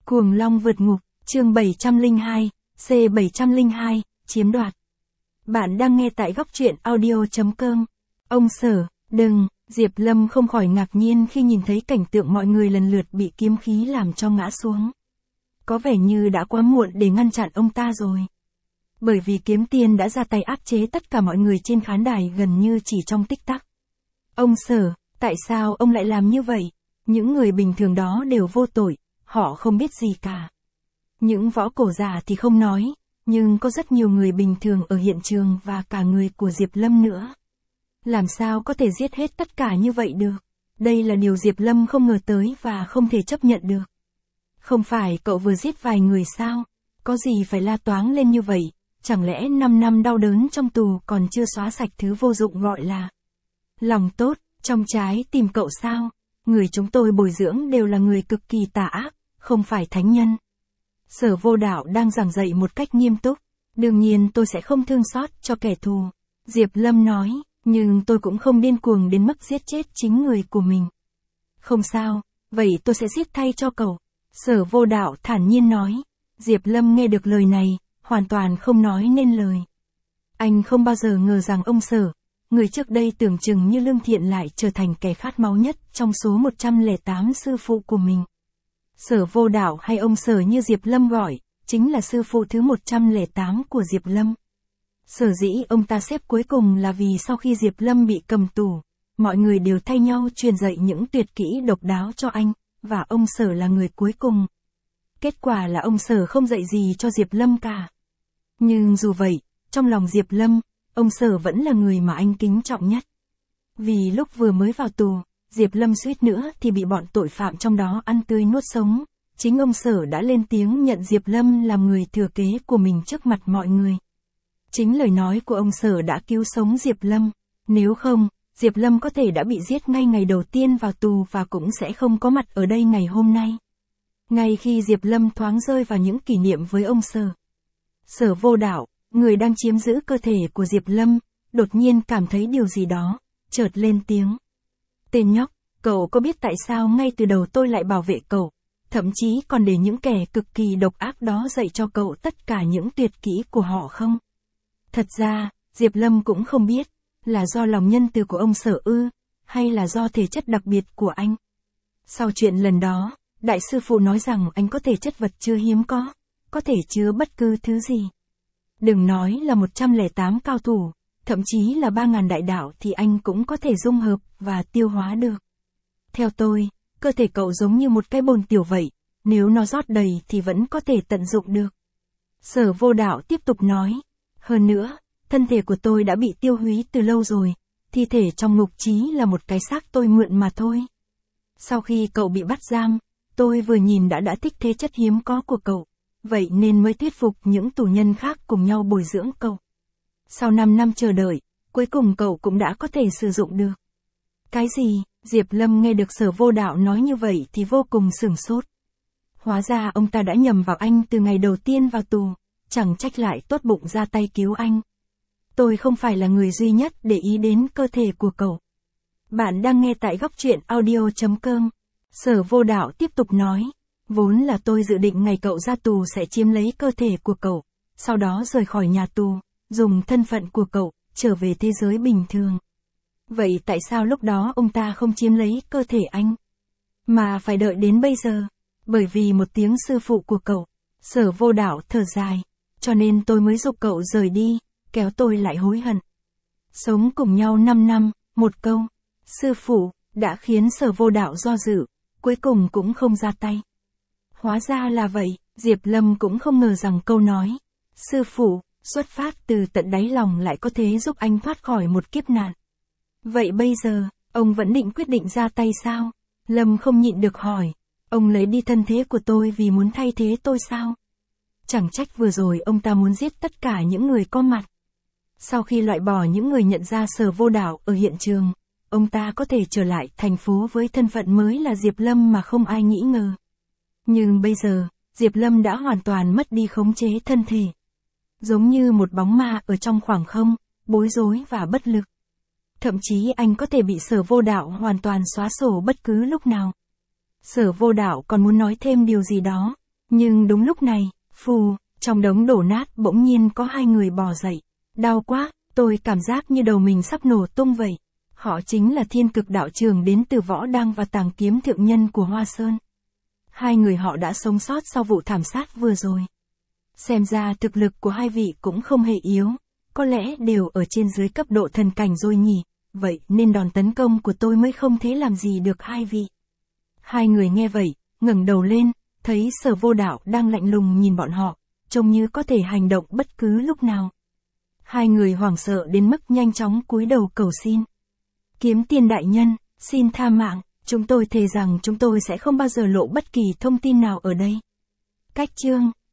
Cuồng Long vượt ngục, chương 702, C702, chiếm đoạt. Bạn đang nghe tại góc truyện audio.com. Ông Sở, đừng, Diệp Lâm không khỏi ngạc nhiên khi nhìn thấy cảnh tượng mọi người lần lượt bị kiếm khí làm cho ngã xuống. Có vẻ như đã quá muộn để ngăn chặn ông ta rồi. Bởi vì kiếm tiên đã ra tay áp chế tất cả mọi người trên khán đài gần như chỉ trong tích tắc. Ông Sở, tại sao ông lại làm như vậy? Những người bình thường đó đều vô tội, họ không biết gì cả. Những võ cổ giả thì không nói, nhưng có rất nhiều người bình thường ở hiện trường và cả người của Diệp Lâm nữa. Làm sao có thể giết hết tất cả như vậy được? Đây là điều Diệp Lâm không ngờ tới và không thể chấp nhận được. Không phải cậu vừa giết vài người sao? Có gì phải la toáng lên như vậy? Chẳng lẽ 5 năm đau đớn trong tù còn chưa xóa sạch thứ vô dụng gọi là lòng tốt trong trái tim cậu sao? Người chúng tôi bồi dưỡng đều là người cực kỳ tà ác, không phải thánh nhân. Sở Vô Đạo đang giảng dạy một cách nghiêm túc. Đương nhiên tôi sẽ không thương xót cho kẻ thù. Diệp Lâm nói, nhưng tôi cũng không điên cuồng đến mức giết chết chính người của mình. Không sao, vậy tôi sẽ giết thay cho cậu. Sở Vô Đạo thản nhiên nói. Diệp Lâm nghe được lời này, hoàn toàn không nói nên lời. Anh không bao giờ ngờ rằng ông Sở, người trước đây tưởng chừng như lương thiện lại trở thành kẻ khát máu nhất trong số 108 sư phụ của mình. Sở Vô Đạo hay ông Sở như Diệp Lâm gọi, chính là sư phụ thứ 108 của Diệp Lâm. Sở dĩ ông ta xếp cuối cùng là vì sau khi Diệp Lâm bị cầm tù, mọi người đều thay nhau truyền dạy những tuyệt kỹ độc đáo cho anh, và ông Sở là người cuối cùng. Kết quả là ông Sở không dạy gì cho Diệp Lâm cả. Nhưng dù vậy, trong lòng Diệp Lâm, ông Sở vẫn là người mà anh kính trọng nhất. Vì lúc vừa mới vào tù, Diệp Lâm suýt nữa thì bị bọn tội phạm trong đó ăn tươi nuốt sống. Chính ông Sở đã lên tiếng nhận Diệp Lâm làm người thừa kế của mình trước mặt mọi người. Chính lời nói của ông Sở đã cứu sống Diệp Lâm. Nếu không, Diệp Lâm có thể đã bị giết ngay ngày đầu tiên vào tù và cũng sẽ không có mặt ở đây ngày hôm nay. Ngay khi Diệp Lâm thoáng rơi vào những kỷ niệm với ông Sở. Sở Vô Đạo, người đang chiếm giữ cơ thể của Diệp Lâm, đột nhiên cảm thấy điều gì đó, chợt lên tiếng. Tên nhóc, cậu có biết tại sao ngay từ đầu tôi lại bảo vệ cậu, thậm chí còn để những kẻ cực kỳ độc ác đó dạy cho cậu tất cả những tuyệt kỹ của họ không? Thật ra, Diệp Lâm cũng không biết, là do lòng nhân từ của ông Sở ư, hay là do thể chất đặc biệt của anh. Sau chuyện lần đó, đại sư phụ nói rằng anh có thể chất vật chưa hiếm có thể chứa bất cứ thứ gì. Đừng nói là 108 cao thủ, thậm chí là 3.000 đại đạo thì anh cũng có thể dung hợp và tiêu hóa được. Theo tôi, cơ thể cậu giống như một cái bồn tiểu vậy, nếu nó rót đầy thì vẫn có thể tận dụng được. Sở Vô Đạo tiếp tục nói, hơn nữa, thân thể của tôi đã bị tiêu húy từ lâu rồi, thi thể trong ngục trí là một cái xác tôi mượn mà thôi. Sau khi cậu bị bắt giam, tôi vừa nhìn đã thích thế chất hiếm có của cậu, vậy nên mới thuyết phục những tù nhân khác cùng nhau bồi dưỡng cậu. Sau 5 năm chờ đợi, cuối cùng cậu cũng đã có thể sử dụng được. Cái gì? Diệp Lâm nghe được Sở Vô Đạo nói như vậy thì vô cùng sửng sốt. Hóa ra ông ta đã nhầm vào anh từ ngày đầu tiên vào tù, chẳng trách lại tốt bụng ra tay cứu anh. Tôi không phải là người duy nhất để ý đến cơ thể của cậu. Bạn đang nghe tại góc truyện audio.com. Sở Vô Đạo tiếp tục nói, vốn là tôi dự định ngày cậu ra tù sẽ chiếm lấy cơ thể của cậu, sau đó rời khỏi nhà tù, dùng thân phận của cậu, trở về thế giới bình thường. Vậy tại sao lúc đó ông ta không chiếm lấy cơ thể anh, mà phải đợi đến bây giờ? Bởi vì một tiếng sư phụ của cậu. Sở Vô Đạo thở dài, cho nên tôi mới giục cậu rời đi, kéo tôi lại hối hận. Sống cùng nhau 5 năm, một câu, sư phụ, đã khiến Sở Vô Đạo do dự, cuối cùng cũng không ra tay. Hóa ra là vậy, Diệp Lâm cũng không ngờ rằng câu nói, sư phụ, xuất phát từ tận đáy lòng lại có thể giúp anh thoát khỏi một kiếp nạn. Vậy bây giờ, ông vẫn định quyết định ra tay sao? Lâm không nhịn được hỏi, ông lấy đi thân thế của tôi vì muốn thay thế tôi sao? Chẳng trách vừa rồi ông ta muốn giết tất cả những người có mặt. Sau khi loại bỏ những người nhận ra Sở Vô Đạo ở hiện trường, ông ta có thể trở lại thành phố với thân phận mới là Diệp Lâm mà không ai nghĩ ngờ. Nhưng bây giờ, Diệp Lâm đã hoàn toàn mất đi khống chế thân thể. Giống như một bóng ma ở trong khoảng không, bối rối và bất lực. Thậm chí anh có thể bị Sở Vô Đạo hoàn toàn xóa sổ bất cứ lúc nào. Sở Vô Đạo còn muốn nói thêm điều gì đó, Nhưng đúng lúc này, phù, trong đống đổ nát bỗng nhiên có hai người bò dậy. Đau quá, tôi cảm giác như đầu mình sắp nổ tung vậy. Họ chính là Thiên Cực đạo trường đến từ Võ Đăng và Tàng Kiếm thượng nhân của Hoa Sơn. Hai người họ đã sống sót sau vụ thảm sát vừa rồi. Xem ra thực lực của hai vị cũng không hề yếu, có lẽ đều ở trên dưới cấp độ thần cảnh rồi nhỉ, vậy nên đòn tấn công của tôi mới không thể làm gì được hai vị. Hai người nghe vậy, ngẩng đầu lên, thấy Sở Vô Đạo đang lạnh lùng nhìn bọn họ, trông như có thể hành động bất cứ lúc nào. Hai người hoảng sợ đến mức nhanh chóng cúi đầu cầu xin. Kiếm Tiên đại nhân, xin tha mạng, chúng tôi thề rằng chúng tôi sẽ không bao giờ lộ bất kỳ thông tin nào ở đây. Cách chương